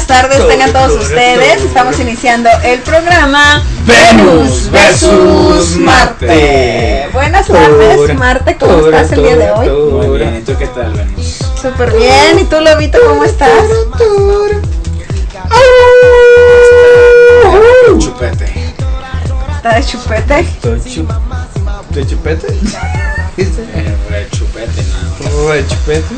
buenas tardes tengan todos ustedes. Estamos iniciando el programa Venus versus Marte. Buenas tardes, Marte, ¿cómo estás el día de hoy? Muy bien, ¿y tú qué tal, Venus? Súper bien, ¿y tú, Lobito, cómo estás? Chupete. ¿Está de chupete? ¿De chupete? Chupete, no. ¿De chupete?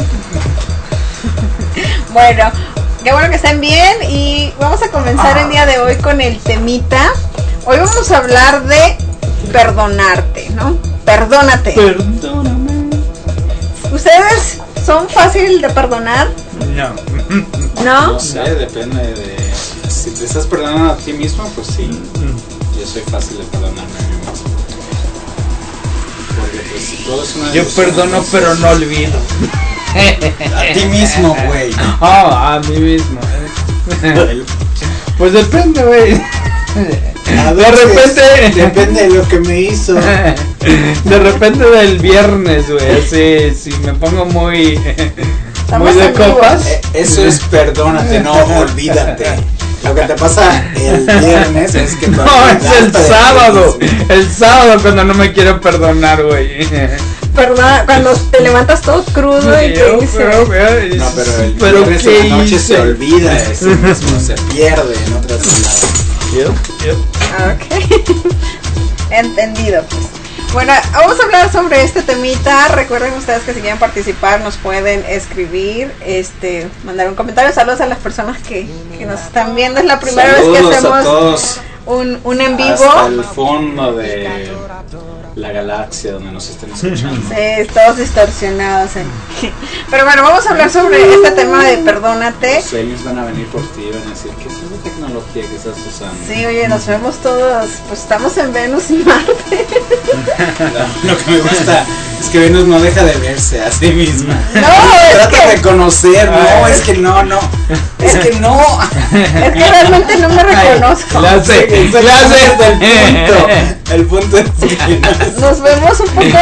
Bueno, qué bueno que estén bien y vamos a comenzar el día de hoy con el temita. Hoy vamos a hablar de perdonarte, ¿no? Perdónate. Perdóname. ¿Ustedes son fáciles de perdonar? No. ¿No? No sé, depende de... Si te estás perdonando a ti mismo, pues sí. Yo soy fácil de perdonarme a mí mismo. Porque pues si todo es una Yo decisión, perdono entonces, pero no olvido. a ti mismo, güey. A mí mismo. Pues depende, güey. A De repente. Depende de lo que me hizo. De repente del viernes, güey. Así, si me pongo muy de en vivo. copas. Eso es perdónate, no olvídate. Lo que te pasa el viernes es que No, es el sábado. El sábado cuando no me quiero perdonar, güey. Perdona, cuando te levantas todo crudo y te dices... No, pero el viernes en la noche se olvida eso mismo, se pierde en otras palabras. Ok. Entendido, pues. Bueno, vamos a hablar sobre este temita. Recuerden ustedes que si quieren participar nos pueden escribir, mandar un comentario. Saludos a las personas que nos están viendo. Es la primera vez que hacemos un en vivo. Hasta el fondo de la galaxia donde nos estén escuchando. Sí, todos distorsionados. Pero bueno, vamos a hablar sobre este tema de perdónate. Los aliens van a venir por ti y van a decir, ¿qué es esa tecnología que estás usando? Sí, oye, nos vemos todos, pues estamos en Venus y Marte. Lo que me gusta es que Venus no deja de verse a sí misma. No, es Trata que... de conocer, no, es que no. Es que no. Es que realmente no me reconozco. El punto es que Nos vemos un poco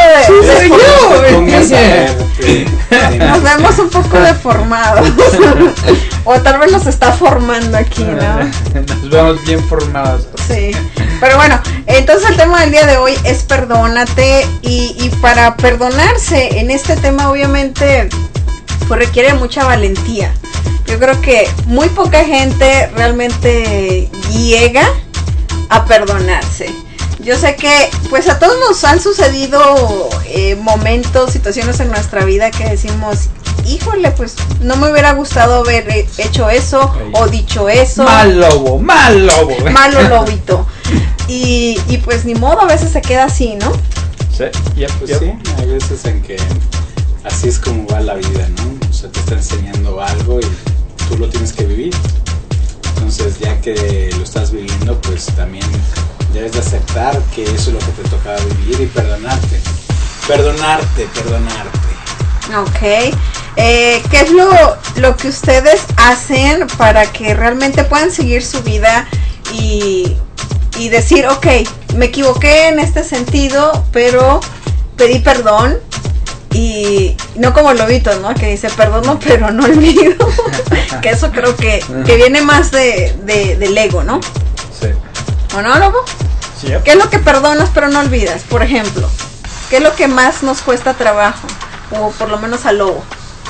nos vemos un poco deformados. O tal vez nos está formando aquí, ¿no? Nos vemos bien formados. Sí. Pero bueno, entonces el tema del día de hoy es perdónate. Y para perdonarse en este tema obviamente pues requiere mucha valentía. Yo creo que muy poca gente realmente llega a perdonarse. Yo sé que pues a todos nos han sucedido momentos, situaciones en nuestra vida que decimos, híjole, pues no me hubiera gustado haber hecho eso o dicho eso. Mal lobo. Malo lobito. Y pues ni modo, a veces se queda así, ¿no? Sí, pues sí, hay veces en que así es como va la vida, ¿no? O sea, te está enseñando algo y tú lo tienes que vivir. Entonces, ya que lo estás viviendo, pues también debes de aceptar que eso es lo que te tocaba vivir y perdonarte. Perdonarte. Ok. ¿Qué es lo que ustedes hacen para que realmente puedan seguir su vida y decir, ok, me equivoqué en este sentido, pero pedí perdón? Y no como el lobito, ¿no? Que dice perdono pero no olvido. Que eso creo que viene más del ego, ¿no? Sí. ¿O no, lobo? Sí. ¿Qué es lo que perdonas pero no olvidas? Por ejemplo, ¿qué es lo que más nos cuesta trabajo? O por lo menos al lobo.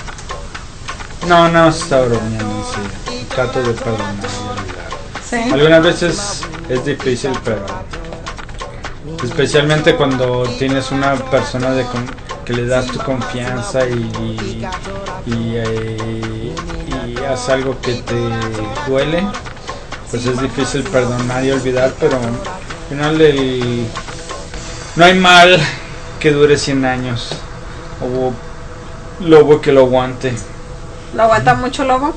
No, está bromeando, sí. Trato de perdonar y olvidar. ¿Sí? Algunas veces es difícil, pero especialmente cuando tienes una persona que le das tu confianza y hace algo que te duele, pues es difícil perdonar y olvidar, pero al final no hay mal que dure 100 años o lobo que lo aguante. ¿Lo aguanta mucho, lobo?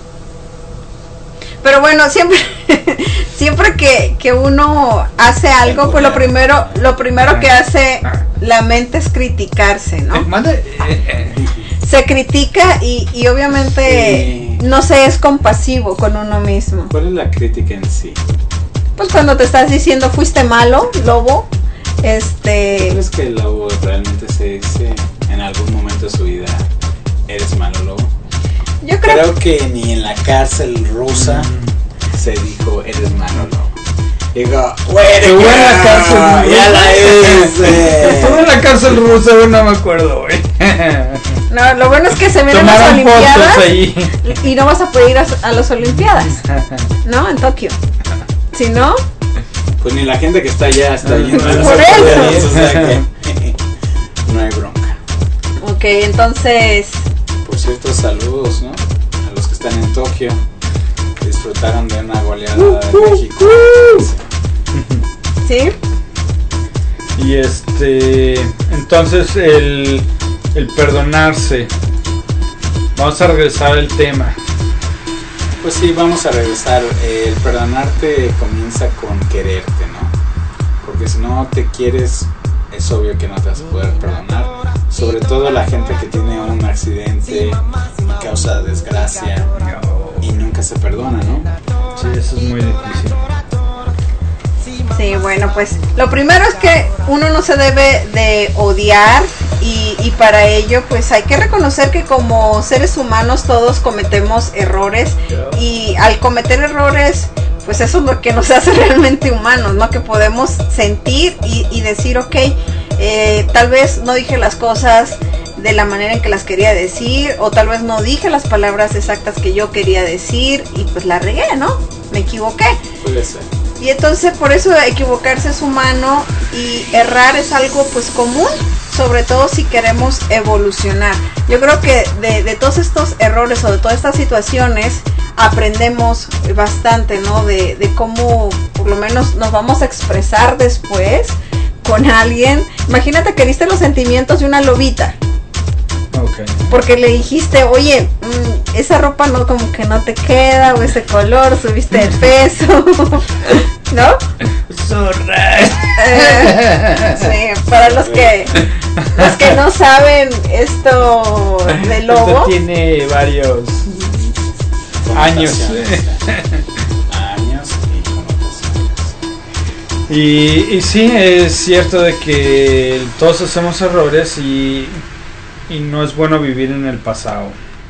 Pero bueno, siempre que uno hace algo, pues lo primero que hace la mente es criticarse, ¿no? Se critica y obviamente no se es compasivo con uno mismo. ¿Cuál es la crítica en sí? Pues cuando te estás diciendo fuiste malo, lobo, ¿Tú crees que el lobo realmente se dice en algún momento de su vida eres malo, lobo? Yo creo que ni en la cárcel rusa se dijo eres Manolo. Digo, estuvo en la cárcel rusa. Ya la Estuvo en la cárcel rusa, no me acuerdo, güey. No, lo bueno es que se vienen las Olimpiadas y no vas a poder ir a las Olimpiadas, ¿no? En Tokio. Si no, pues ni la gente que está allá está yendo a las por Olimpiadas, eso. o sea que no hay bronca. Ok, entonces, Por cierto, saludos, ¿no? A los que están en Tokio. Disfrutaron de una goleada de México. ¿sí? Y entonces el perdonarse. Vamos a regresar al tema. Pues sí, vamos a regresar. El perdonarte comienza con quererte, ¿no? Porque si no te quieres, es obvio que no te vas a poder perdonar. Sobre todo la gente que tiene un accidente y causa desgracia y nunca se perdona, ¿no? Sí, eso es muy difícil. Sí, bueno, pues lo primero es que uno no se debe de odiar y para ello pues hay que reconocer que como seres humanos todos cometemos errores y al cometer errores pues eso es lo que nos hace realmente humanos, ¿no? Que podemos sentir y decir, ok, tal vez no dije las cosas de la manera en que las quería decir o tal vez no dije las palabras exactas que yo quería decir y pues la regué, ¿no? Me equivoqué. Puede ser. Y entonces por eso equivocarse es humano y errar es algo pues común, sobre todo si queremos evolucionar. Yo creo que de todos estos errores o de todas estas situaciones aprendemos bastante, ¿no? De cómo por lo menos nos vamos a expresar después con alguien. Imagínate que viste los sentimientos de una lobita. Okay. Porque le dijiste, oye, esa ropa no como que no te queda, o ese color, subiste de peso, ¿no? Zorra. Sí, para los que no saben esto de lobo. Esto tiene varios años. Años y connotaciones. Y sí, es cierto de que todos hacemos errores y no es bueno vivir en el pasado.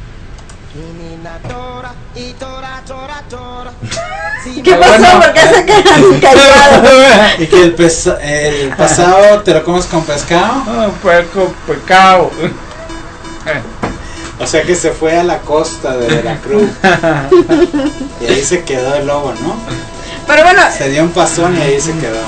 ¿Qué pasó? Bueno. ¿Por qué se quedan callados? Y que el pasado te lo comes con pescado. Pecado. O sea que se fue a la costa de Veracruz. Y ahí se quedó el lobo, ¿no? Pero bueno, Se dio un pasón y ahí se quedó.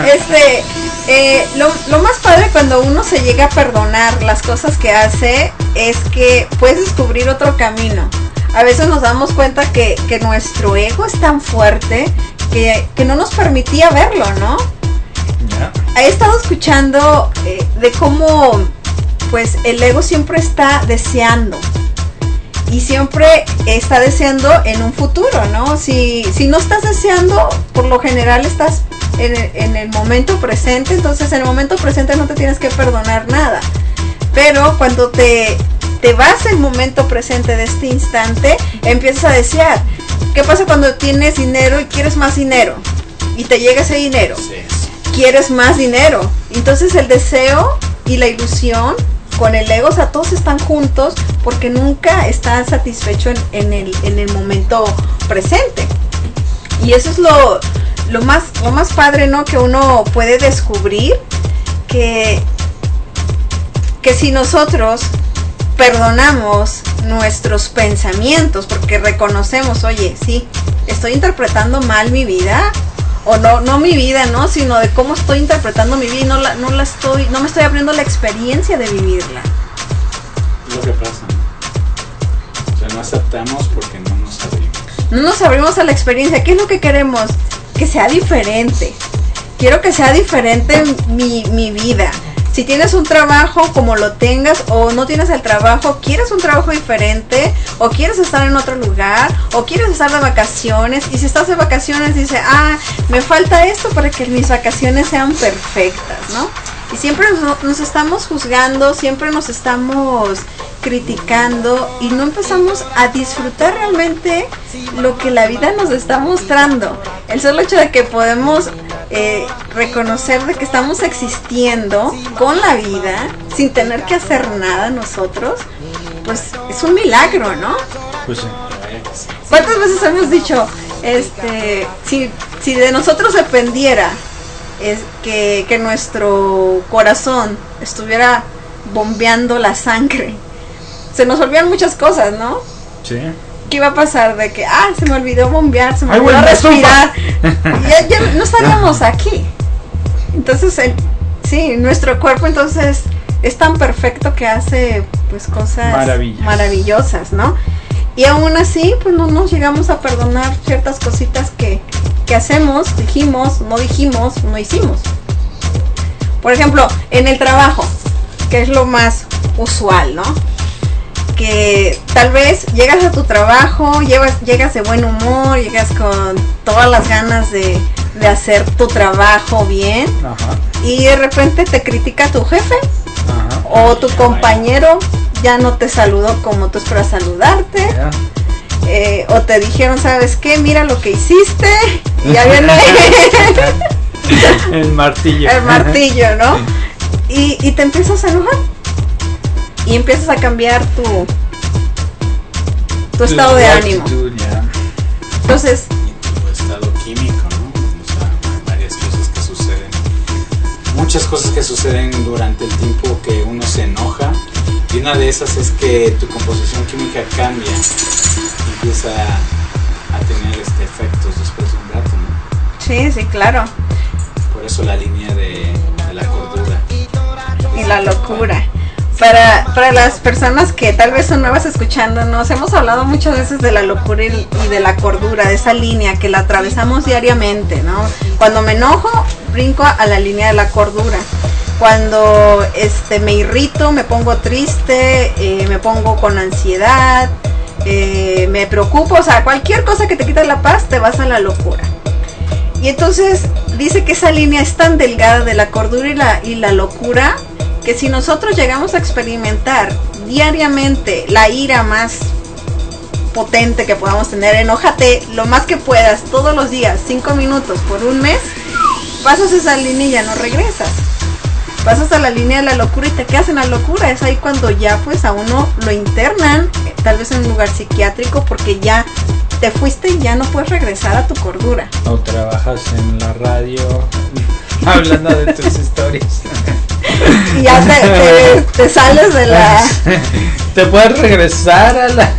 lo más padre cuando uno se llega a perdonar las cosas que hace es que puedes descubrir otro camino. A veces nos damos cuenta que nuestro ego es tan fuerte que no nos permitía verlo, ¿no? Yeah. He estado escuchando de cómo pues el ego siempre está deseando y siempre está deseando en un futuro, ¿no? Si no estás deseando, por lo general estás en el momento presente, entonces en el momento presente no te tienes que perdonar nada. Pero cuando te vas del momento presente de este instante, empiezas a desear. ¿Qué pasa cuando tienes dinero y quieres más dinero? Y te llega ese dinero. Sí. Quieres más dinero. Entonces el deseo y la ilusión con el ego, o sea, todos están juntos porque nunca están satisfechos en el momento presente. Y eso es lo más padre, ¿no? Que uno puede descubrir que si nosotros perdonamos nuestros pensamientos porque reconocemos, oye, sí, estoy interpretando mal mi vida, o no mi vida, ¿no? Sino de cómo estoy interpretando mi vida y no me estoy abriendo la experiencia de vivirla. Es lo que pasa, ¿no? O sea, no aceptamos porque no nos abrimos. No nos abrimos a la experiencia. ¿Qué es lo que queremos? Que sea diferente. Quiero que sea diferente mi vida. Si tienes un trabajo, como lo tengas, o no tienes el trabajo, quieres un trabajo diferente, o quieres estar en otro lugar, o quieres estar de vacaciones, y si estás de vacaciones dices, me falta esto para que mis vacaciones sean perfectas, ¿no? Y siempre nos estamos juzgando, siempre nos estamos criticando y no empezamos a disfrutar realmente lo que la vida nos está mostrando. El solo hecho de que podemos reconocer de que estamos existiendo con la vida sin tener que hacer nada nosotros, pues es un milagro, ¿no? Pues sí. Vaya que sí. ¿Cuántas veces hemos dicho, si de nosotros dependiera que nuestro corazón estuviera bombeando la sangre, se nos olvidan muchas cosas, ¿no? Sí. ¿Qué iba a pasar? De que, se me olvidó bombear, se me Ay, olvidó bueno, respirar. Ya no estaríamos aquí. Entonces, sí, nuestro cuerpo entonces es tan perfecto que hace pues cosas maravillosas, ¿no? Y aún así, pues no nos llegamos a perdonar ciertas cositas que hacemos, dijimos, no hicimos. Por ejemplo, en el trabajo, que es lo más usual, ¿no? Que tal vez llegas a tu trabajo, llegas de buen humor, llegas con todas las ganas de hacer tu trabajo bien. Ajá. Y de repente te critica tu jefe. Ajá. O tu compañero ya no te saludó como tú esperas saludarte. Yeah. O te dijeron, ¿sabes qué? Mira lo que hiciste. Y ya viene el martillo. El martillo, ¿no? Y te empiezas a enojar. Y empiezas a cambiar tu estado de ánimo. Yeah. Entonces, y tu estado químico, ¿no? O sea, hay varias cosas que suceden. Muchas cosas que suceden durante el tiempo que uno se enoja. Y una de esas es que tu composición química cambia. Empieza a tener efectos después de un rato, ¿no? sí, claro. Por eso la línea de la cordura. Y la locura. Para las personas que tal vez son nuevas escuchándonos, hemos hablado muchas veces de la locura y de la cordura, de esa línea que la atravesamos diariamente, ¿no? Cuando me enojo, brinco a la línea de la cordura. Cuando me irrito, me pongo triste, me pongo con ansiedad, me preocupo, o sea, cualquier cosa que te quite la paz, te vas a la locura. Y entonces dice que esa línea es tan delgada de la cordura y la locura, que si nosotros llegamos a experimentar diariamente la ira más potente que podamos tener, enójate lo más que puedas todos los días, 5 minutos por un mes, pasas esa línea y ya no regresas. Pasas a la línea de la locura y te quedas en la locura. Es ahí cuando ya pues a uno lo internan, tal vez en un lugar psiquiátrico, porque ya te fuiste y ya no puedes regresar a tu cordura. O trabajas en la radio hablando de tus historias. Y ya te sales de la... ¿Te puedes regresar a la...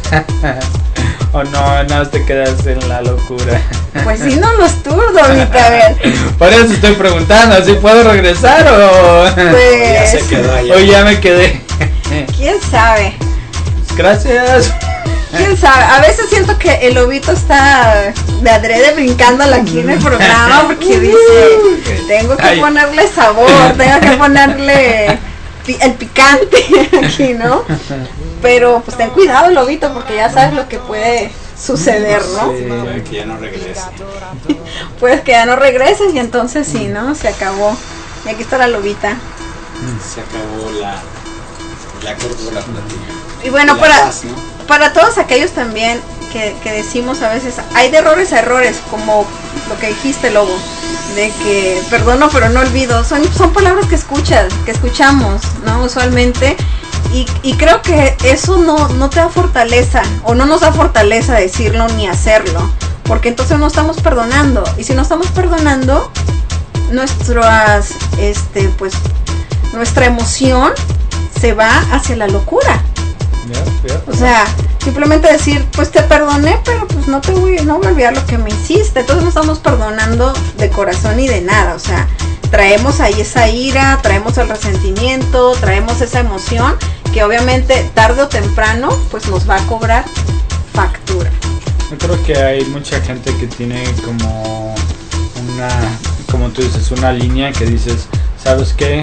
o no te quedas en la locura? Pues sí, no los turdo ahorita, a ver. Por eso estoy preguntando, ¿si puedo regresar o...? Pues... ya se quedó allá. O ya me quedé. ¿Quién sabe? Gracias. ¿Quién sabe? A veces siento que el lobito está de adrede brincándola aquí en el programa porque dice, tengo que ponerle sabor, tengo que ponerle el picante aquí, ¿no? Pero pues ten cuidado, lobito, porque ya sabes lo que puede suceder, ¿no? Sí, puede que ya no regrese. Puede que ya no regreses y entonces sí, ¿no? Se acabó. Y aquí está la lobita. Se acabó la cordura platina. Y bueno, la paz, ¿no? Para todos aquellos también que decimos a veces, hay de errores a errores, como lo que dijiste, Lobo, de que perdono pero no olvido, son palabras que escuchamos, ¿no? Usualmente, y creo que eso no te da fortaleza, o no nos da fortaleza decirlo ni hacerlo, porque entonces no estamos perdonando, y si no estamos perdonando, nuestras, pues, nuestra emoción se va hacia la locura. O sea, simplemente decir, pues te perdoné, pero pues no voy a olvidar lo que me hiciste. Entonces no estamos perdonando de corazón ni de nada. O sea, traemos ahí esa ira, traemos el resentimiento, traemos esa emoción que obviamente tarde o temprano pues nos va a cobrar factura. Yo creo que hay mucha gente que tiene como como tú dices, una línea que dices, ¿sabes qué?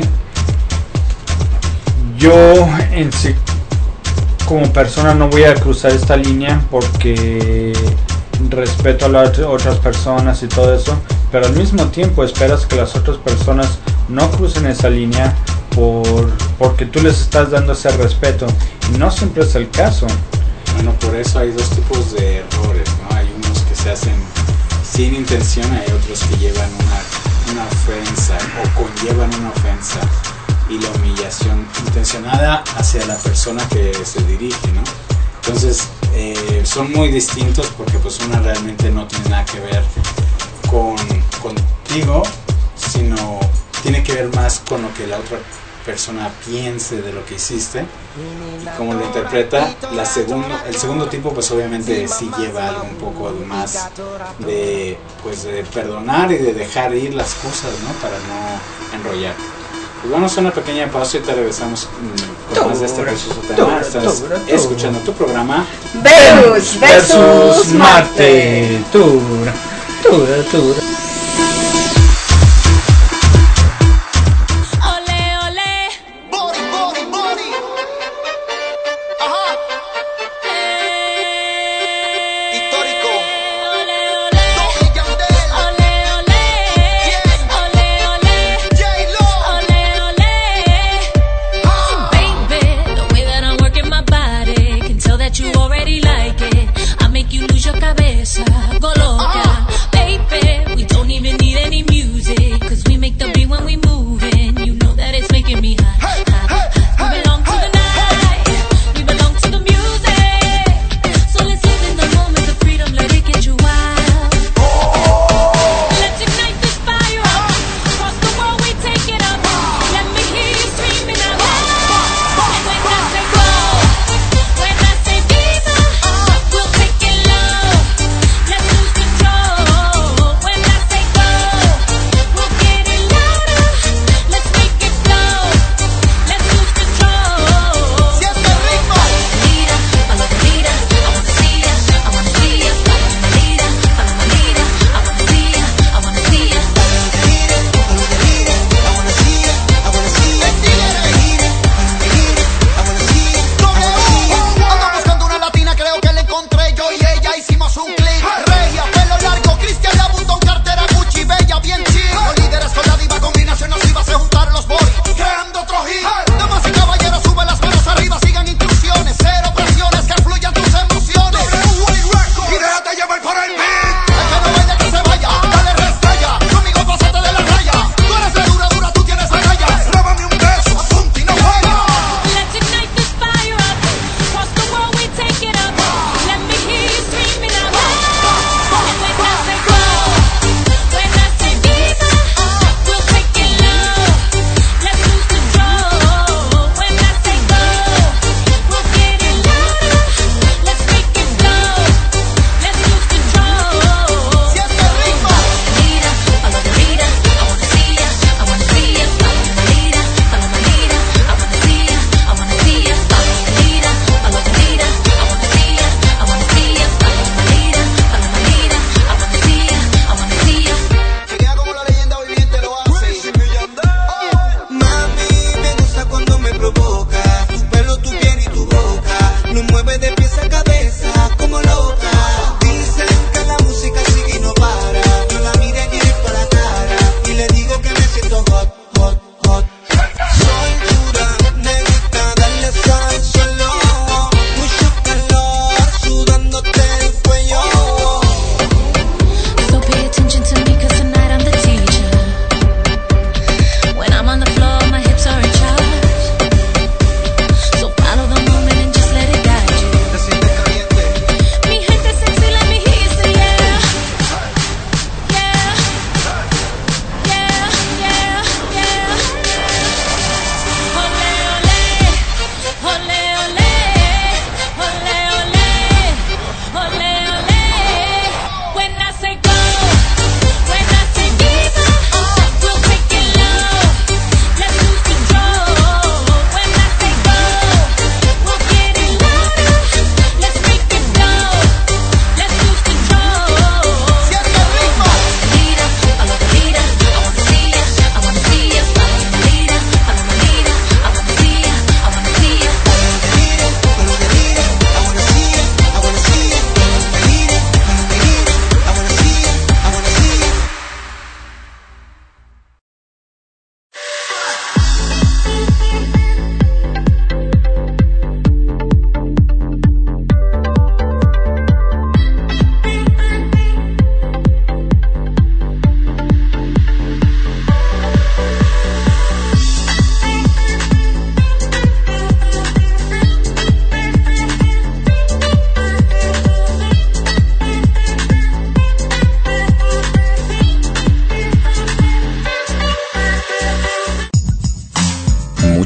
Yo en sí como persona no voy a cruzar esta línea porque respeto a las otras personas y todo eso, pero al mismo tiempo esperas que las otras personas no crucen esa línea porque tú les estás dando ese respeto, y no siempre es el caso. Bueno, por eso hay dos tipos de errores, ¿no? Hay unos que se hacen sin intención, hay otros que llevan una ofensa o conllevan una ofensa y la humillación intencionada hacia la persona que se dirige, ¿no? Entonces son muy distintos porque pues una realmente no tiene nada que ver contigo, sino tiene que ver más con lo que la otra persona piense de lo que hiciste y cómo lo interpreta. El segundo tipo pues obviamente sí lleva algo un poco más de perdonar y de dejar ir las cosas, ¿no? Para no enrollar. Pues vamos a una pequeña pausa y te regresamos con más de este precioso tema. Estás escuchando tu programa Venus versus Marte. Tura. You lose your cabeza, go loca, baby. We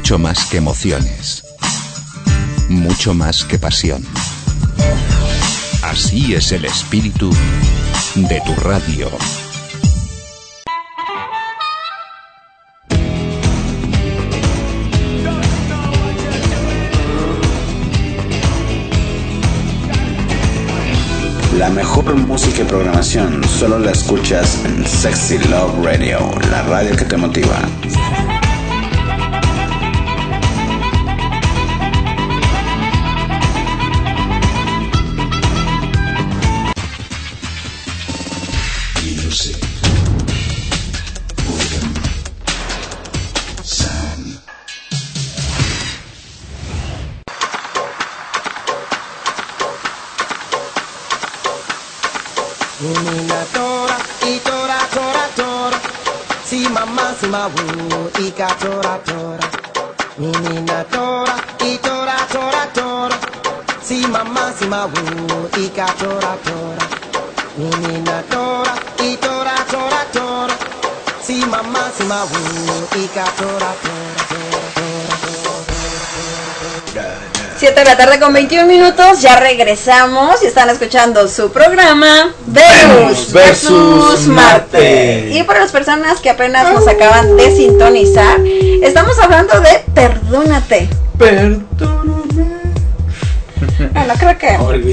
mucho más que emociones, mucho más que pasión. Así es el espíritu de tu radio. La mejor música y programación solo la escuchas en Sexy Love Radio, la radio que te motiva. Siete de la tarde con 21 minutos, ya regresamos y están escuchando su programa Venus versus Marte. Y para las personas que apenas nos acaban de sintonizar, estamos hablando de perdónate. Perdóname. Bueno, creo que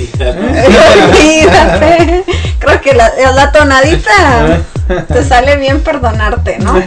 Olvídate. Creo que la tonadita te sale bien perdonarte, ¿no?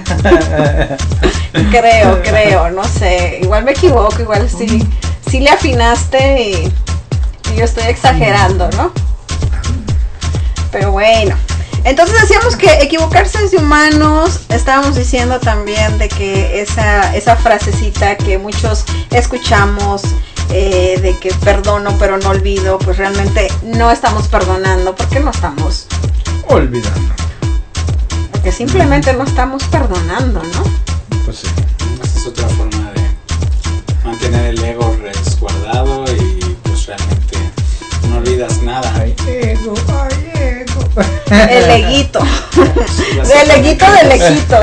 Creo, no sé, igual me equivoco, igual sí le afinaste y yo estoy exagerando, ¿no? Pero bueno, entonces decíamos que equivocarse es de humanos. Estábamos diciendo también de que esa frasecita que muchos escuchamos, de que perdono pero no olvido, pues realmente no estamos perdonando porque no estamos olvidando, porque simplemente no estamos perdonando, ¿no? Pues sí. Esa es otra forma de mantener el ego resguardado y pues realmente no olvidas nada. Ay, ego. El eguito. Del eguito de lejitos.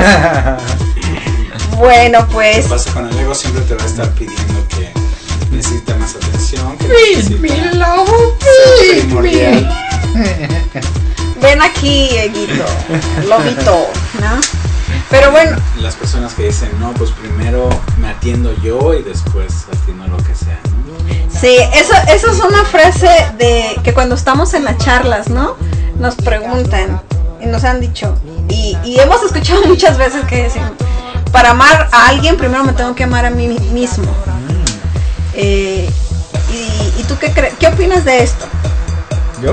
Bueno, pues. Lo que pasa con el ego, siempre te va a estar pidiendo que necesita más atención. Que primordial. Ven aquí, eguito. Lobito, ¿no? Pero bueno. Las personas que dicen, no, pues primero me atiendo yo y después atiendo lo que sea, ¿no? Sí, eso es una frase de que cuando estamos en las charlas, ¿no? Nos preguntan y nos han dicho, y hemos escuchado muchas veces que dicen, para amar a alguien primero me tengo que amar a mí mismo. ¿Y tú qué opinas de esto? ¿Yo?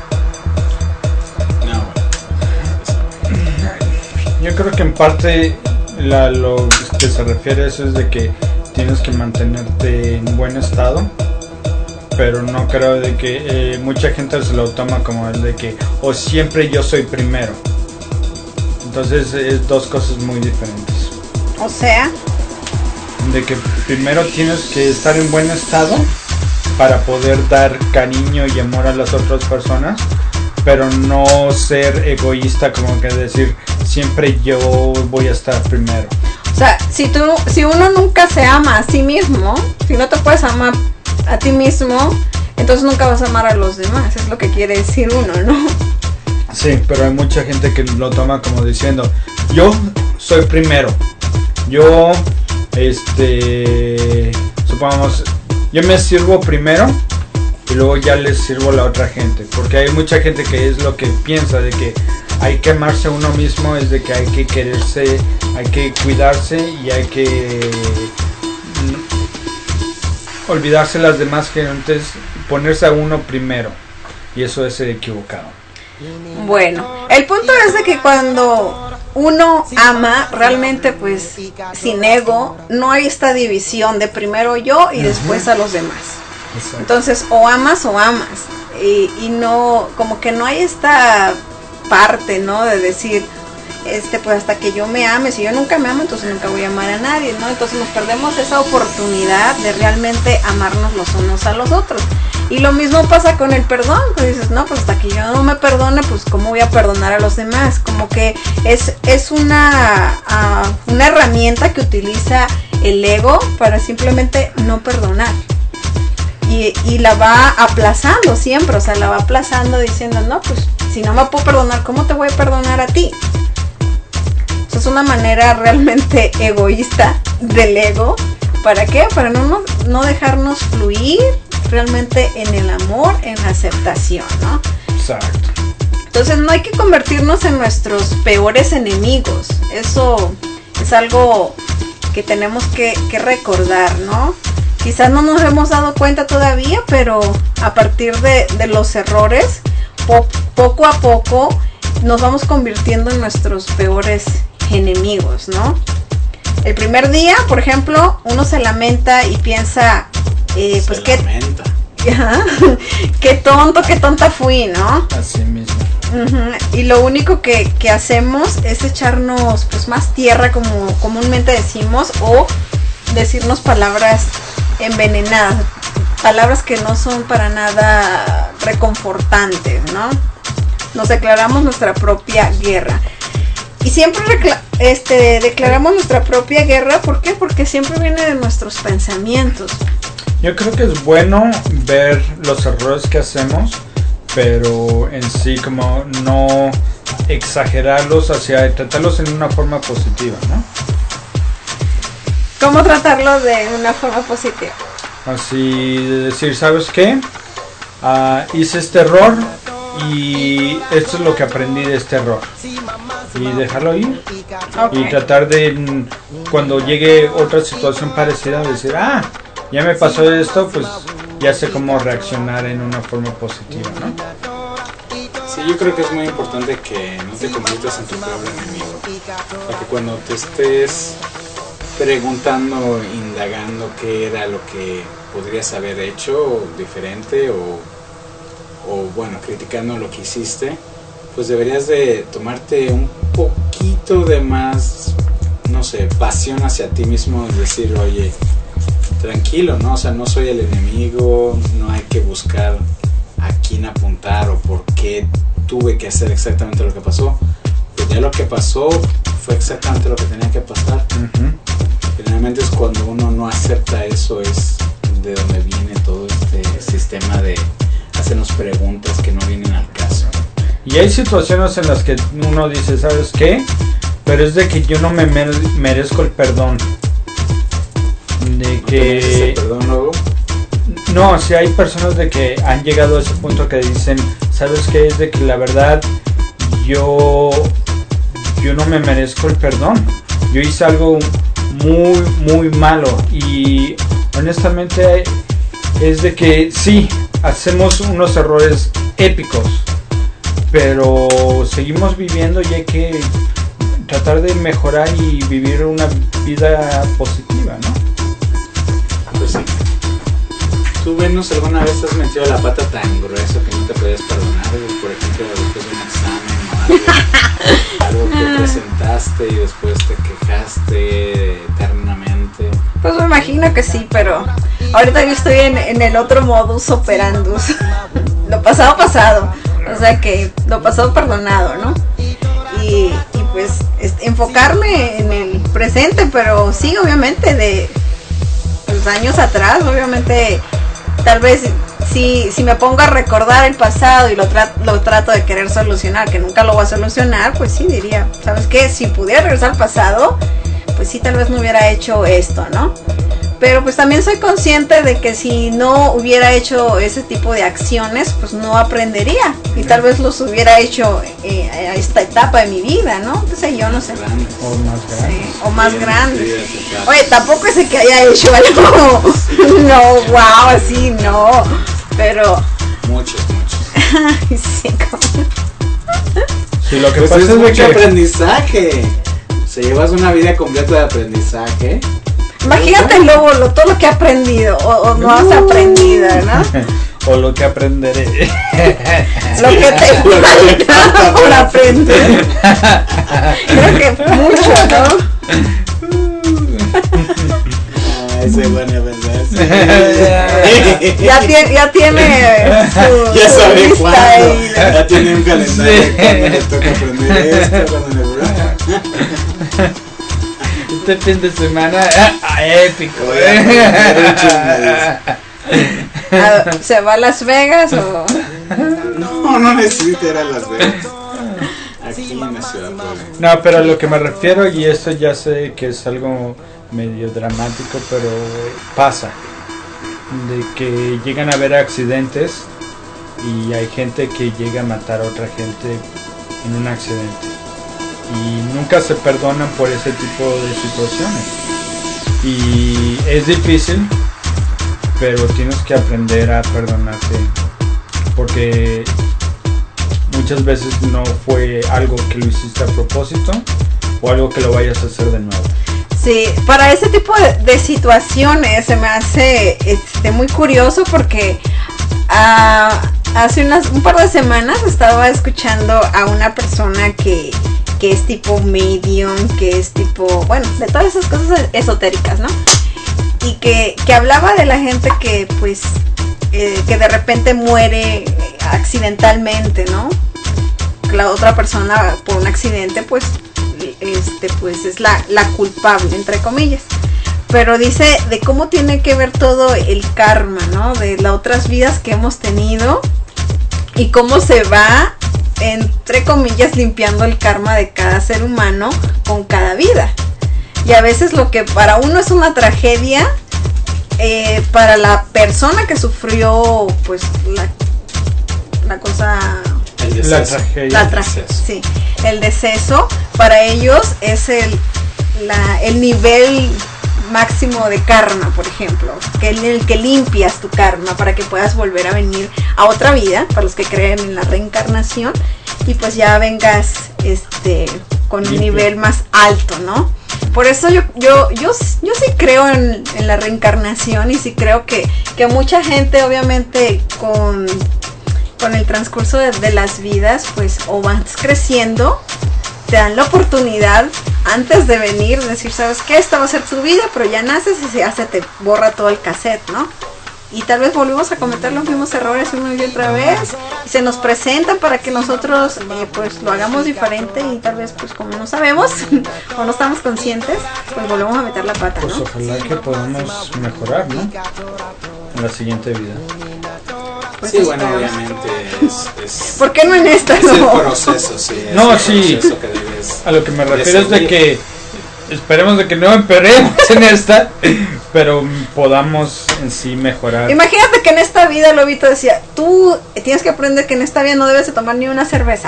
No, bueno. Yo creo que en parte lo que se refiere a eso es de que tienes que mantenerte en buen estado, pero no creo de que mucha gente se lo toma como el de que o siempre yo soy primero. Entonces es dos cosas muy diferentes. O sea, de que primero tienes que estar en buen estado para poder dar cariño y amor a las otras personas, pero no ser egoísta, como que decir siempre yo voy a estar primero. O sea, si uno nunca se ama a sí mismo, si no te puedes amar a ti mismo, entonces nunca vas a amar a los demás, es lo que quiere decir uno, ¿no? Sí, pero hay mucha gente que lo toma como diciendo, yo soy primero, yo, supongamos, yo me sirvo primero y luego ya les sirvo a la otra gente, porque hay mucha gente que es lo que piensa de que hay que amarse a uno mismo, es de que hay que quererse, hay que cuidarse y hay que olvidarse las demás gentes, ponerse a uno primero, y eso es equivocado. Bueno, el punto es de que cuando uno ama realmente, pues sin ego, no hay esta división de primero yo y después a los demás. Exacto. Entonces o amas y no, como que no hay esta parte, ¿no? De decir, pues hasta que yo me ame, si yo nunca me amo, entonces nunca voy a amar a nadie, ¿no? Entonces nos perdemos esa oportunidad de realmente amarnos los unos a los otros. Y lo mismo pasa con el perdón, que dices, no, pues hasta que yo no me perdone, pues cómo voy a perdonar a los demás. Como que es una herramienta que utiliza el ego para simplemente no perdonar. Y la va aplazando siempre, o sea, la va aplazando diciendo, no, pues si no me puedo perdonar, ¿cómo te voy a perdonar a ti? Eso es una manera realmente egoísta del ego. ¿Para qué? Para no dejarnos fluir realmente en el amor, en la aceptación, ¿no? Exacto. Entonces no hay que convertirnos en nuestros peores enemigos. Eso es algo que tenemos que recordar, ¿no? Quizás no nos hemos dado cuenta todavía, pero a partir de los errores, poco a poco nos vamos convirtiendo en nuestros peores enemigos, ¿no? El primer día, por ejemplo, uno se lamenta y piensa, pues qué lamenta. Qué tonto, qué tonta fui, ¿no? Así mismo. Y lo único que hacemos es echarnos pues más tierra, como comúnmente decimos, o decirnos palabras envenenadas, palabras que no son para nada reconfortantes, ¿no? Nos declaramos nuestra propia guerra. Y siempre declaramos nuestra propia guerra, ¿por qué? Porque siempre viene de nuestros pensamientos. Yo creo que es bueno ver los errores que hacemos, pero en sí como no exagerarlos, tratarlos en una forma positiva, ¿no? ¿Cómo tratarlo de una forma positiva? Así de decir, ¿sabes qué? Hice este error y esto es lo que aprendí de este error. Y dejarlo ir. Okay. Y tratar de, cuando llegue otra situación parecida, decir, ya me pasó esto, pues ya sé cómo reaccionar en una forma positiva, ¿no? Sí, yo creo que es muy importante que no te conviertas en tu peor enemigo. Para que cuando te estés preguntando, indagando qué era lo que podrías haber hecho diferente o bueno, criticando lo que hiciste, pues deberías de tomarte un poquito de más, no sé, pasión hacia ti mismo y decir, oye, tranquilo, ¿no? O sea, no soy el enemigo, no hay que buscar a quién apuntar o por qué tuve que hacer exactamente lo que pasó. Pues ya lo que pasó fue exactamente lo que tenía que pasar. Generalmente es cuando uno no acepta eso, es de donde viene todo este sistema de hacernos preguntas que no vienen al caso. Y hay situaciones en las que uno dice, ¿sabes qué? Pero es de que yo no me merezco el perdón. De que... ¿Perdón luego? No, si hay personas de que han llegado a ese punto que dicen, ¿sabes qué? Es de que la verdad yo no me merezco el perdón. Yo hice algo muy, muy malo y honestamente es de que sí, hacemos unos errores épicos, pero seguimos viviendo y hay que tratar de mejorar y vivir una vida positiva, ¿no? Pues sí. ¿Tú, Venus, alguna vez has metido la pata tan grueso que no te podías perdonar? Por ejemplo, después de un examen o algo que presentaste y después te quejaste eternamente. Pues me imagino que sí, pero ahorita yo estoy en el otro modus operandus. Lo pasado, o sea que lo pasado perdonado, ¿no? Y pues enfocarme en el presente, pero sí, obviamente de los años atrás, obviamente tal vez si me pongo a recordar el pasado y lo trato de querer solucionar, que nunca lo voy a solucionar, pues sí diría, ¿sabes qué? Si pudiera regresar al pasado, pues sí, tal vez no hubiera hecho esto, ¿no? Pero pues también soy consciente de que si no hubiera hecho ese tipo de acciones, pues no aprendería. Y tal vez los hubiera hecho a esta etapa de mi vida, ¿no? Entonces yo no sé. O más grande. Sí, o más grande. Oye, tampoco es que haya hecho algo. No, wow, así no. Pero... Muchos. Sí, como... Sí, lo que pues pasa es es de mucho que... aprendizaje. Si llevas una vida completa de aprendizaje. Imagínate luego todo lo que he aprendido o no has aprendido, ¿no? O lo que aprenderé. Lo que te falta por aprender. Creo que mucho, ¿no? Ese bueno a pensar. Ya tiene su Ya sabe lista cuándo. ahí. Ya tiene un calendario Sí. cuando le toca aprender esto, cuando le... este fin de semana épico. ¿Se va a Las Vegas o...? No necesito ir a Las Vegas. Aquí en la ciudad. No, pero a lo que me refiero, y esto ya sé que es algo medio dramático, pero pasa, de que llegan a haber accidentes y hay gente que llega a matar a otra gente en un accidente y nunca se perdonan por ese tipo de situaciones, y es difícil, pero tienes que aprender a perdonarte, porque muchas veces no fue algo que lo hiciste a propósito o algo que lo vayas a hacer de nuevo. Sí, para ese tipo de situaciones se me hace muy curioso, porque hace un par de semanas estaba escuchando a una persona que es tipo medium, que es tipo, bueno, de todas esas cosas esotéricas, ¿no? Y que hablaba de la gente que pues que de repente muere accidentalmente, ¿no? La otra persona por un accidente pues es la culpable, entre comillas. Pero dice de cómo tiene que ver todo el karma, ¿no? De las otras vidas que hemos tenido y cómo se va, entre comillas, limpiando el karma de cada ser humano con cada vida. Y a veces lo que para uno es una tragedia, para la persona que sufrió pues la cosa, sí, el deceso, para ellos es el nivel máximo de karma, por ejemplo, que en el que limpias tu karma para que puedas volver a venir a otra vida, para los que creen en la reencarnación, y pues ya vengas con un nivel más alto, ¿no? Por eso yo sí creo en la reencarnación, y sí creo que mucha gente, obviamente, con el transcurso de las vidas, pues o vas creciendo, te dan la oportunidad antes de venir, de decir, ¿sabes qué? Esta va a ser tu vida, pero ya naces y ya se te borra todo el cassette, ¿no? Y tal vez volvemos a cometer los mismos errores una y otra vez, y se nos presenta para que nosotros pues lo hagamos diferente, y tal vez pues como no sabemos o no estamos conscientes, pues volvemos a meter la pata, ¿no? Pues ojalá que podamos mejorar, ¿no? En la siguiente vida. Pues sí, bueno, obviamente es ¿por qué no en esta? Es no? el proceso, sí. No, el sí. proceso que debes A lo que me refiero es de seguir. que esperemos de que no empeoremos en esta, pero podamos en sí mejorar. Imagínate que en esta vida, Lobito decía, tú tienes que aprender que en esta vida no debes de tomar ni una cerveza.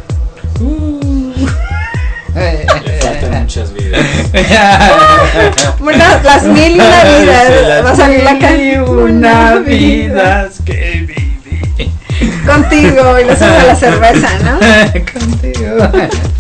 Le faltan muchas vidas. Bueno, las 1001 vidas. Va a salir la canción. Una vida que viví Contigo, y le hacemos a la cerveza, ¿no? contigo.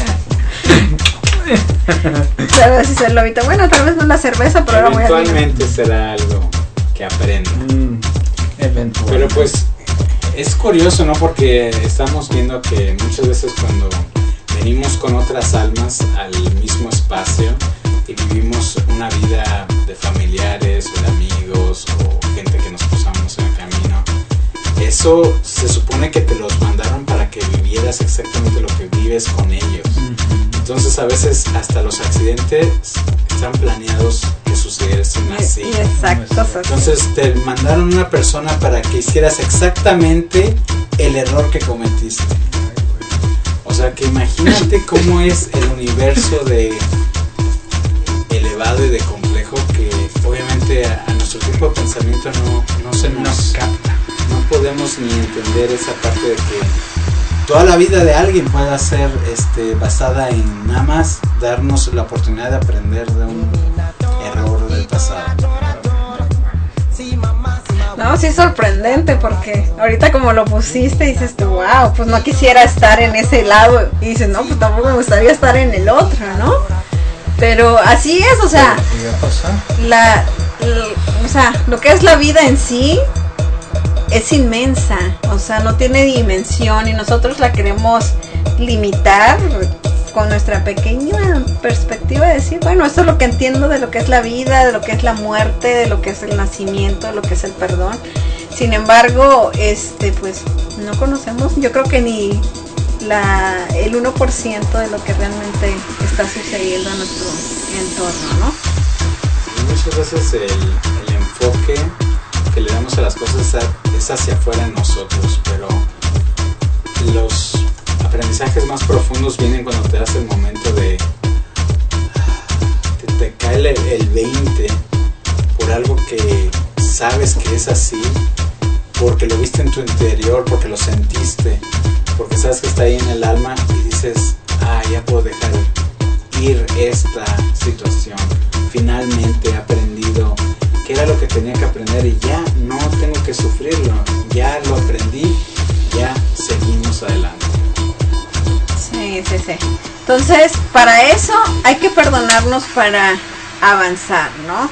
¿Sabes si el Lobito? Bueno, tal vez no la cerveza, pero ahora voy a... Eventualmente será algo que aprenda. Eventual. Pero pues es curioso, ¿no? Porque estamos viendo que muchas veces cuando venimos con otras almas al mismo espacio y vivimos una vida de familiares o de amigos o gente que nos cruzamos en el camino, eso se supone que te los mandaron para que vivieras exactamente lo que vives con ellos. Entonces a veces hasta los accidentes están planeados que sucediesen así. Exacto. Entonces te mandaron una persona para que hicieras exactamente el error que cometiste. O sea que imagínate cómo es el universo de elevado y de complejo, que obviamente a nuestro tipo de pensamiento no se nos capta. No podemos ni entender esa parte de que toda la vida de alguien pueda ser basada en nada más darnos la oportunidad de aprender de un error del pasado. No, sí es sorprendente, porque ahorita como lo pusiste dices tú, wow, pues no quisiera estar en ese lado, y dices, no, pues tampoco me gustaría estar en el otro, ¿no? Pero así es, o sea, o sea, lo que es la vida en sí es inmensa, o sea, no tiene dimensión, y nosotros la queremos limitar con nuestra pequeña perspectiva de decir, bueno, esto es lo que entiendo de lo que es la vida, de lo que es la muerte, de lo que es el nacimiento, de lo que es el perdón. Sin embargo, pues no conocemos, yo creo que ni el 1% de lo que realmente está sucediendo en nuestro entorno, ¿no? Muchas veces el enfoque que le damos a las cosas es hacia afuera en nosotros, pero los aprendizajes más profundos vienen cuando te das el momento de te cae el 20 por algo que sabes que es así, porque lo viste en tu interior, porque lo sentiste, porque sabes que está ahí en el alma y dices, ya puedo dejar ir esta situación. Finalmente he aprendido que era lo que tenía que aprender y ya no tengo que sufrirlo, ya lo aprendí, ya seguimos adelante. Sí. Entonces, para eso hay que perdonarnos para avanzar, ¿no?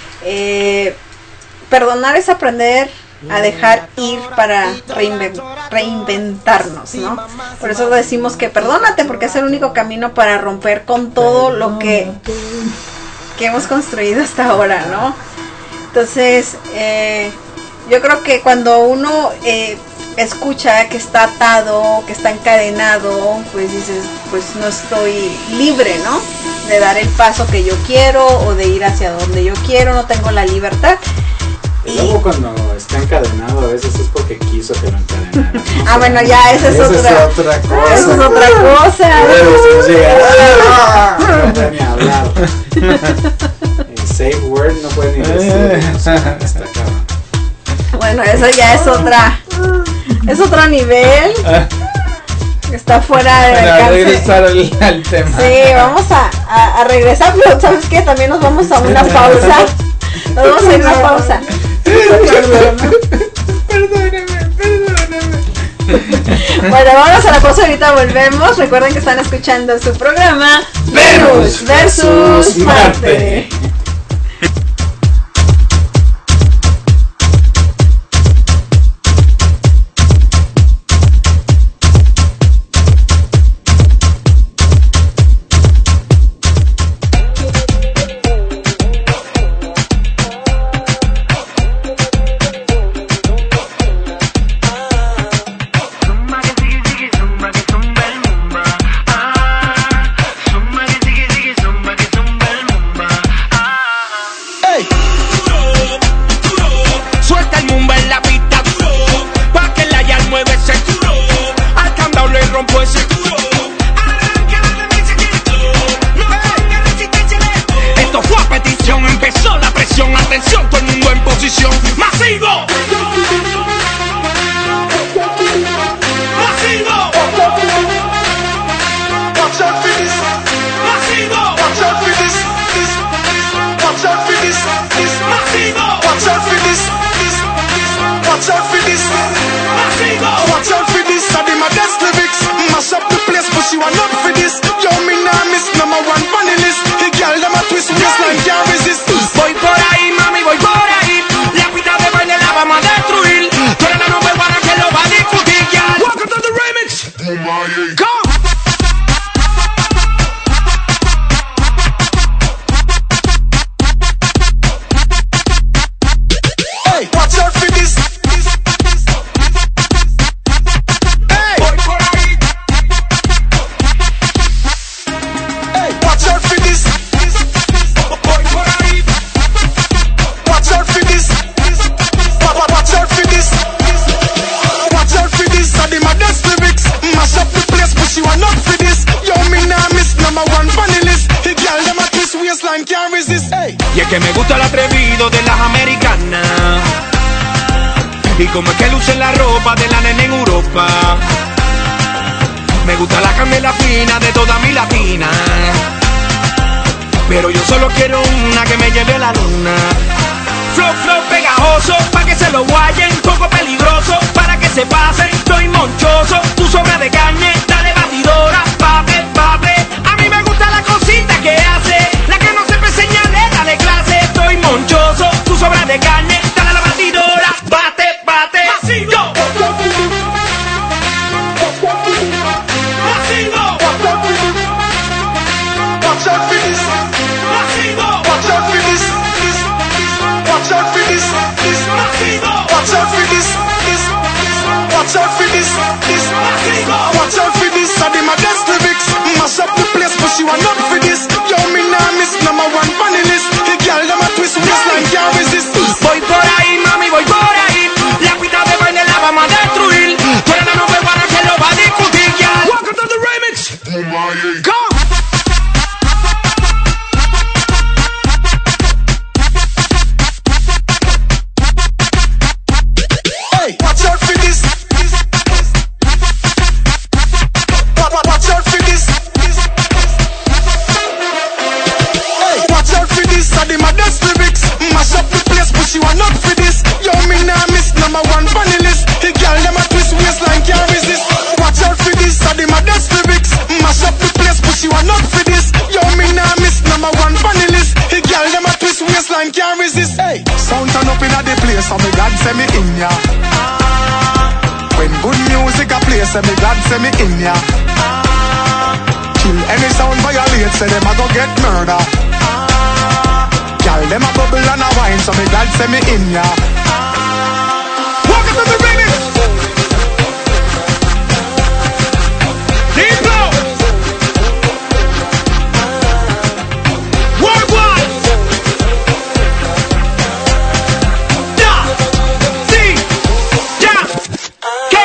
Perdonar es aprender a dejar ir para reinventarnos, ¿no? Por eso decimos que perdónate, porque es el único camino para romper con todo lo que hemos construido hasta ahora, ¿no? Entonces, yo creo que cuando uno escucha que está atado, que está encadenado, pues dices, pues no estoy libre, ¿no? De dar el paso que yo quiero o de ir hacia donde yo quiero, no tengo la libertad. Y luego cuando está encadenado a veces es porque quiso que lo encadenara, ¿no? Bueno, ya esa es otra cosa. Esa es otra cosa. No puede ni hablar. Safe word no puede ni decir. Está cabrón. Bueno, eso ya es otro nivel. Está fuera de alcance. Regresar al tema. Sí, vamos a regresar, pero ¿sabes qué? También nos vamos a una pausa. Nos vamos a ir a una pausa. Perdóname. Bueno, vamos a la pausa, ahorita volvemos. Recuerden que están escuchando su programa Venus versus Marte. Y es que me gusta el atrevido de las americanas, y como es que luce la ropa de la nena en Europa. Me gusta la candela fina de toda mi latina, pero yo solo quiero una que me lleve a la luna. Flow, flow pegajoso, pa' que se lo guayen, poco peligroso, para que se pasen, estoy monchoso, tu sobra de carne, dale batidora, pape, pape. A mí me gusta la cosita que hace, la que no se señale, dale clase, estoy monchoso, tu sobra de carne, dale a la batidora, bate, bate, masivo. Watch out for this, watch out for this, watch out for this, watch out for this, watch out for this, watch out for this. Go! Hey, watch out for this. Watch out for this. Hey, watch out for this. Are the maddest lyrics. Mash up the place, but you are not for this. Yo, me nah miss number one funny list. The girl them a twist waistline can't resist. Watch out for this. Are the maddest lyrics. Mash up the place, but you are not for this. Yo, me nah miss number one funny list. The girl them a twist waistline can't resist. Hey, sound turn up in a the place, so me glad say me in ya. When good music a play, say me glad say me in ya. Kill any sound violate, say them a go get murder. Girl them a bubble and a wine, so me glad say me in ya. Welcome to the remix. Deep low. Worldwide. Da. Si. Ya. Que.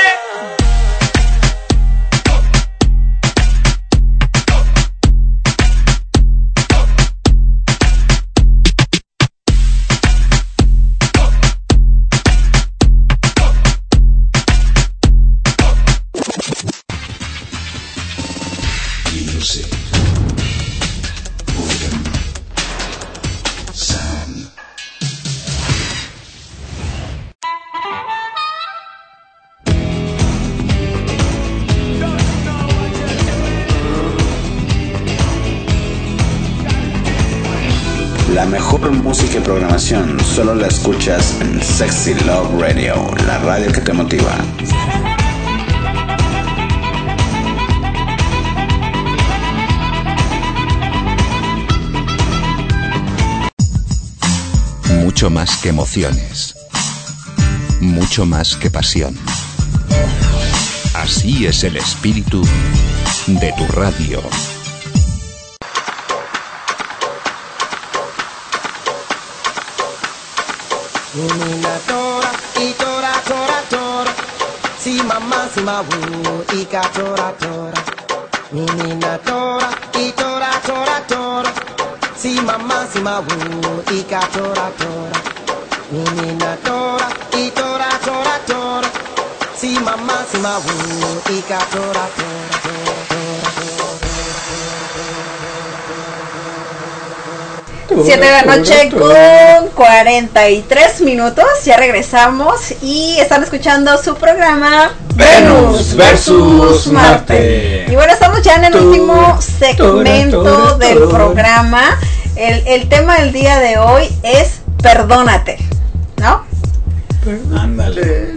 Music. Rhythm. Sound. La mejor música y programación solo la escuchas en Sexy Love Radio, la radio que te motiva. Mucho más que emociones. Mucho más que pasión. Así es el espíritu de tu radio. Nina tora, y tora, tora, tora. Si mamá, si mawu, y ka tora, tora. Nina tora, y tora, tora, tora. Si mamá, si mawu, y ka tora, tora. Nina tora, y tora, tora, tora. Si mamá, si mawu, y ka tora, tora, tora, tora. 7 de la noche con 43 minutos. Ya regresamos y están escuchando su programa Venus versus Marte. Y bueno, estamos ya en el último segmento del programa. El tema del día de hoy es perdónate, ¿no? Ándale.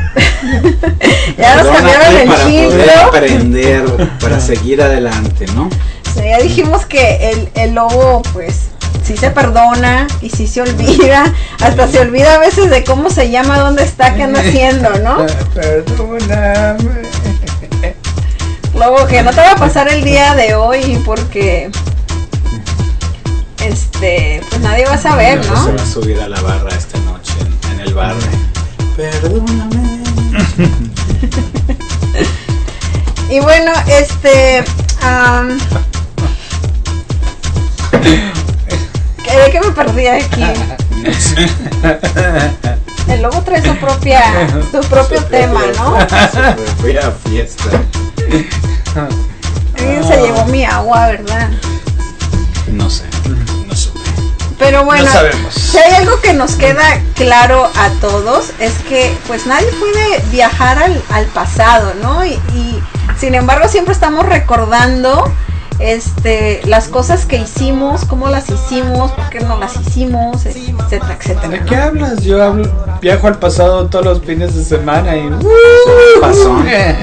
Ya nos cambiaron el para poder intro. aprender, para seguir adelante, ¿no? Sí, ya dijimos que el lobo, pues, sí se perdona y sí se olvida. Hasta se olvida a veces de cómo se llama, dónde está, qué anda haciendo, ¿no? Perdóname. Lobo, que no te va a pasar el día de hoy porque pues nadie va a saber, Se ¿no? va a subir a la barra esta noche en el bar. Perdóname. Y bueno, ¿de qué me perdí aquí? El lobo trae su propio tema, ¿no? Su propia fiesta. Alguien se llevó mi agua, ¿verdad? No sé, no supe. Pero bueno, No sabemos. si hay algo que nos queda claro a todos es que pues nadie puede viajar al pasado, ¿no? Y sin embargo siempre estamos recordando las cosas que hicimos, cómo las hicimos, por qué no las hicimos, etcétera, etcétera. ¿De ¿no? qué hablas? Yo viajo al pasado todos los fines de semana y Pasó.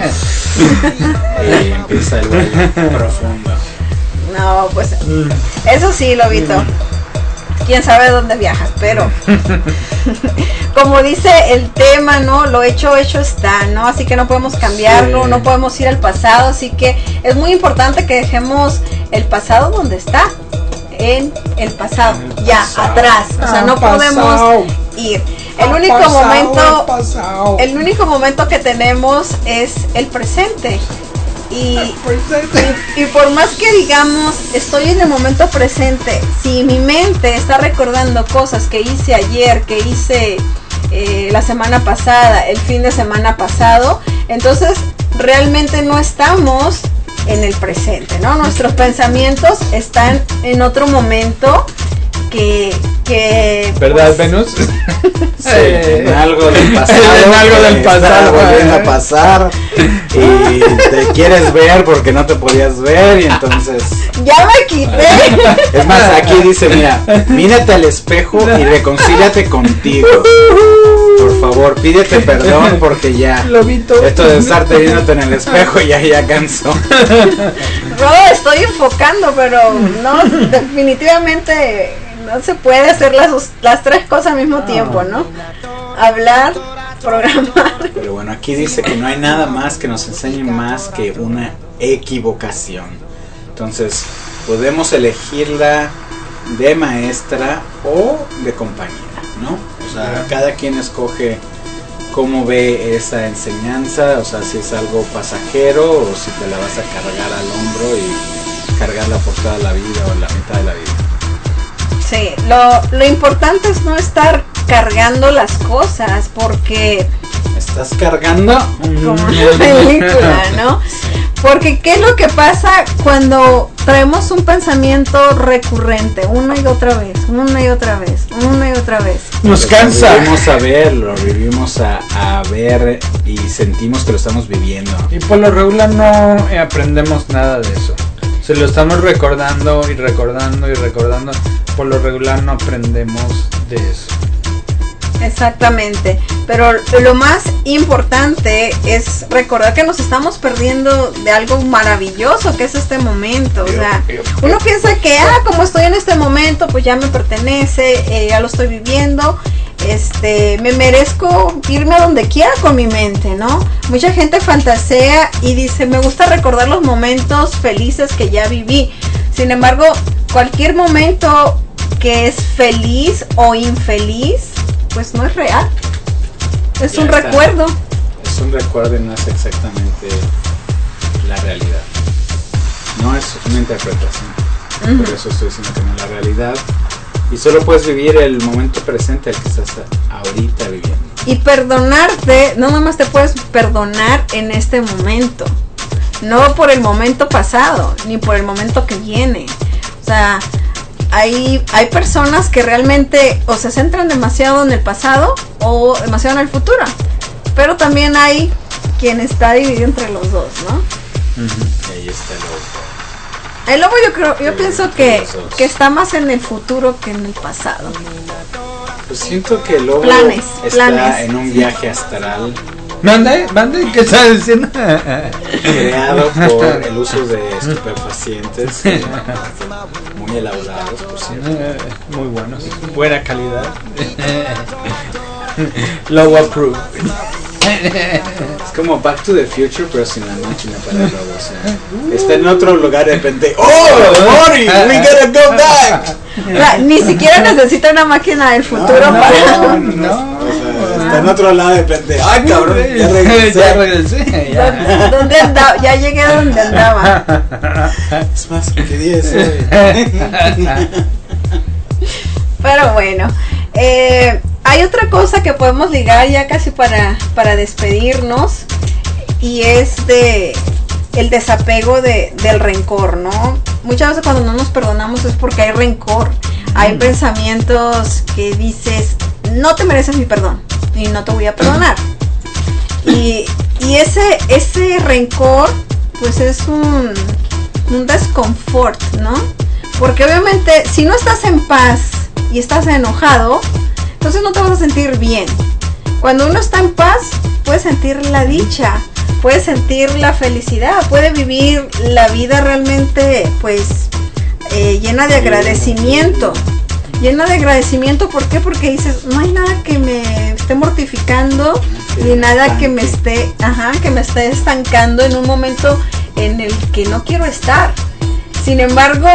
Y empieza el baile profundo. No, pues eso sí, Lobito. Quién sabe dónde viajas, pero como dice el tema, ¿no? Lo hecho está, ¿no? Así que no podemos cambiarlo, Sí. no podemos ir al pasado, así que es muy importante que dejemos el pasado donde está, en el pasado, ya, atrás, o sea, no podemos ir. El único momento que tenemos es el presente. y por más que digamos, estoy en el momento presente, si mi mente está recordando cosas que hice ayer, que hice la semana pasada, el fin de semana pasado, entonces realmente no estamos en el presente, ¿no? Nuestros pensamientos están en otro momento que ¿verdad, pues, Venus? Sí, en algo del pasado. En algo del pasado. Está volviendo a pasar y te quieres ver porque no te podías ver y entonces... ya me quité. Es más, aquí dice, mírate al espejo y reconcíliate contigo. Por favor, pídete perdón porque ya Lo vi todo. esto de estarte viéndote en el espejo ya cansó. No, estoy enfocando, pero no, definitivamente no se puede hacer las tres cosas al mismo tiempo, ¿no? Hablar, programar. Pero bueno, aquí dice que no hay nada más que nos enseñe más que una equivocación. Entonces, podemos elegirla de maestra o de compañera, ¿no? O sea, cada quien escoge cómo ve esa enseñanza, o sea, si es algo pasajero o si te la vas a cargar al hombro y cargarla por toda la vida o la mitad de la vida. Sí, lo importante es no estar cargando las cosas, porque ¿Estás cargando? como una película, ¿no? Porque ¿qué es lo que pasa cuando traemos un pensamiento recurrente una y otra vez, una y otra vez, una y otra vez? Nos cansa. Lo vivimos a ver, lo vivimos a ver y sentimos que lo estamos viviendo. Y por lo regular no aprendemos nada de eso. Se lo estamos recordando y recordando y recordando. Por lo regular no aprendemos de eso. Exactamente, pero lo más importante es recordar que nos estamos perdiendo de algo maravilloso que es este momento. O sea, uno piensa que como estoy en este momento, pues ya me pertenece, ya lo estoy viviendo, me merezco irme a donde quiera con mi mente, ¿no? Mucha gente fantasea y dice, me gusta recordar los momentos felices que ya viví. Sin embargo, cualquier momento que es feliz o infeliz, pues no es real, es un recuerdo. Es un recuerdo y no es exactamente la realidad. No es una interpretación. Por eso estoy diciendo que no es la realidad. Y solo puedes vivir el momento presente el que estás ahorita viviendo. Y perdonarte, no nomás te puedes perdonar en este momento, no por el momento pasado, ni por el momento que viene. O sea, hay personas que realmente o se centran demasiado en el pasado o demasiado en el futuro, pero también hay quien está dividido entre los dos, ¿no? Ahí está El lobo yo pienso que está más en el futuro que en el pasado. Pues siento que el lobo está en un viaje astral. ¿Mande? ¿Qué estás diciendo? Creado por el uso de estupefacientes muy elaborados, por cierto. Muy buenos, buena calidad. Low approved. Es como Back to the Future, pero sin la máquina para el lobo. O sea, está en otro lugar de repente. ¡Oh, Morty! ¡We gotta go back! O sea, ni siquiera necesita una máquina del futuro para... No. O sea, está en otro lado de repente. ¡Ay, cabrón! Ya regresé. ¿Dónde andaba? Ya llegué a donde andaba. Es más, que 10. Pero bueno, hay otra cosa que podemos ligar ya casi para despedirnos, y es el desapego del rencor, ¿no? Muchas veces cuando no nos perdonamos es porque hay rencor, hay pensamientos que dices, no te mereces mi perdón y no te voy a perdonar. Y ese rencor pues es un desconfort, ¿no? Porque obviamente si no estás en paz y estás enojado, entonces no te vas a sentir bien. Cuando uno está en paz, puede sentir la dicha, puede sentir la felicidad, puede vivir la vida realmente pues llena de agradecimiento. Llena de agradecimiento, ¿por qué? Porque dices, no hay nada que me esté mortificando, ni nada que me esté estancando en un momento en el que no quiero estar. Sin embargo,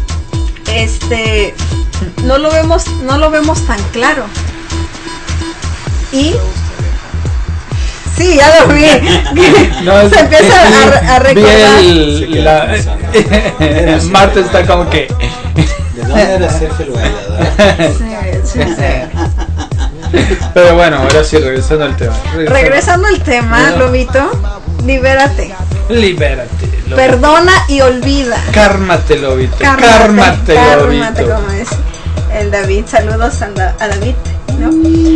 no lo vemos tan claro. Y Sí, ya lo vi. No, se empieza a recordar. Marta está como que. ¿De dónde era Sergio el Bailador? Sí. Pero bueno, ahora sí, regresando al tema. Regresando al tema, Lobito, libérate. Libérate. Lobito. Perdona y olvida. Cármate, Lobito. Cármate, Lobito. como es el David. Saludos a David, ¿no?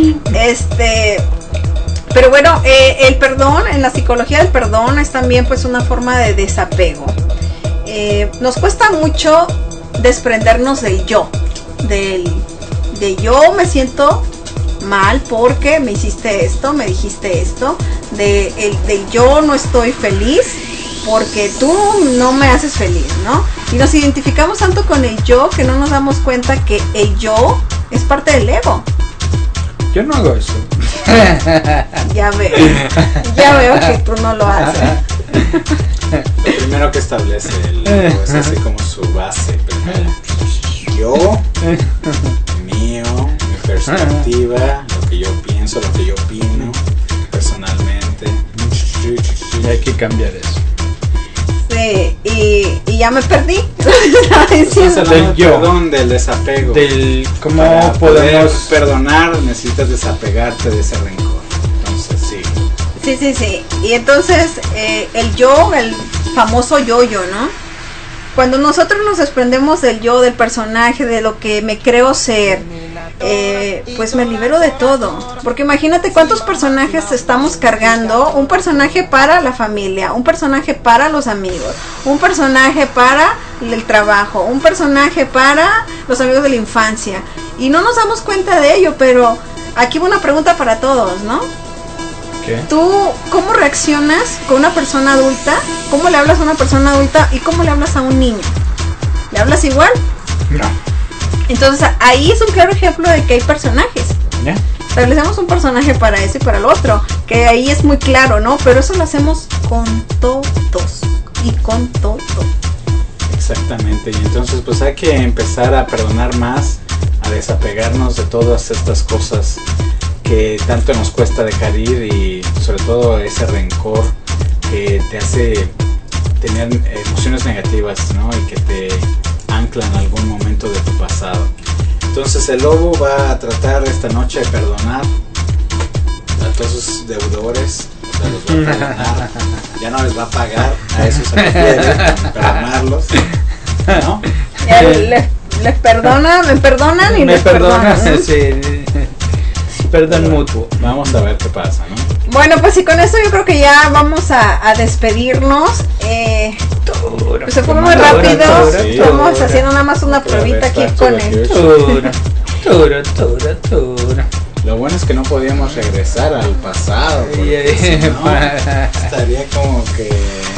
Pero bueno, el perdón, en la psicología del perdón es también pues una forma de desapego. Nos cuesta mucho desprendernos del yo, de yo me siento mal porque me hiciste esto, me dijiste esto, del yo no estoy feliz porque tú no me haces feliz, ¿no? Y nos identificamos tanto con el yo que no nos damos cuenta que el yo es parte del ego. Yo no hago eso. Ya veo que tú no lo haces. Lo primero que establece el ego es así como su base. Yo, mío, mi perspectiva, lo que yo pienso, lo que yo opino personalmente. Y hay que cambiar eso. Sí, y ya me perdí. Estás hablando Del yo. perdón, del desapego. Del cómo Para podemos poder perdonar necesitas desapegarte de ese rencor. Entonces Sí. Y entonces el yo, el famoso yo-yo, ¿no? Cuando nosotros nos desprendemos del yo, del personaje, de lo que me creo ser, pues me libero de todo. Porque imagínate cuántos personajes estamos cargando. Un personaje para la familia, un personaje para los amigos, un personaje para el trabajo, un personaje para los amigos de la infancia. Y no nos damos cuenta de ello, pero aquí va una pregunta para todos, ¿no? ¿Qué? ¿Tú cómo reaccionas con una persona adulta? ¿Cómo le hablas a una persona adulta y cómo le hablas a un niño? ¿Le hablas igual? No. Entonces ahí es un claro ejemplo de que hay personajes. ¿Ya? Establecemos un personaje para eso y para el otro, que ahí es muy claro, ¿no? Pero eso lo hacemos con todos y con todo. exactamente. Y entonces pues hay que empezar a perdonar más, a desapegarnos de todas estas cosas que tanto nos cuesta dejar ir, y sobre todo ese rencor que te hace tener emociones negativas, ¿no? Y que te anclan en algún momento de tu pasado. Entonces el lobo va a tratar esta noche de perdonar a todos sus deudores, o sea, los va a perdonar, ya no les va a pagar, a eso se refiere, perdonarlos, ¿no? Les perdona, me perdonan y me les perdonan, ¿no? Sí. Perdón mutuo. Vamos a ver qué pasa, ¿no? Bueno, pues y con eso yo creo que ya vamos a despedirnos. Pues se fue muy rápido. Sí, Estamos haciendo nada más una pruebita aquí con el... Tura. Lo bueno es que no podíamos regresar al pasado, porque si no, estaría como que...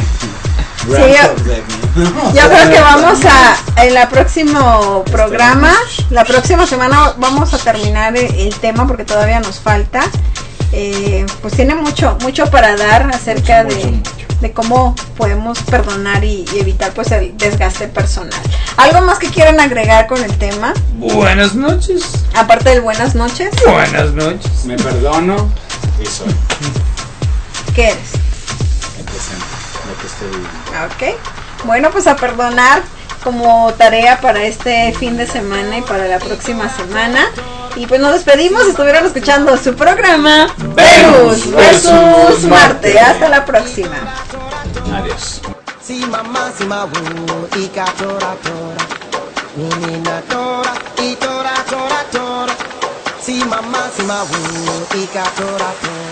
Yo creo que vamos en el próximo programa, la próxima semana vamos a terminar el tema porque todavía nos falta. Pues tiene mucho para dar acerca de cómo podemos perdonar y evitar pues el desgaste personal. ¿Algo más que quieran agregar con el tema? Buenas noches. Aparte del buenas noches. Buenas noches. Me perdono y soy ¿Qué eres? el presente, lo que estoy viviendo. Ok. Bueno, pues a perdonar como tarea para este fin de semana y para la próxima semana. Y pues nos despedimos. Estuvieron escuchando su programa Venus versus Marte. Hasta la próxima. Adiós. Si mamá, si ma wu, ika tora tora, nina tora, y tora tora tora. Si mamá, si ma wu, ika tora tora.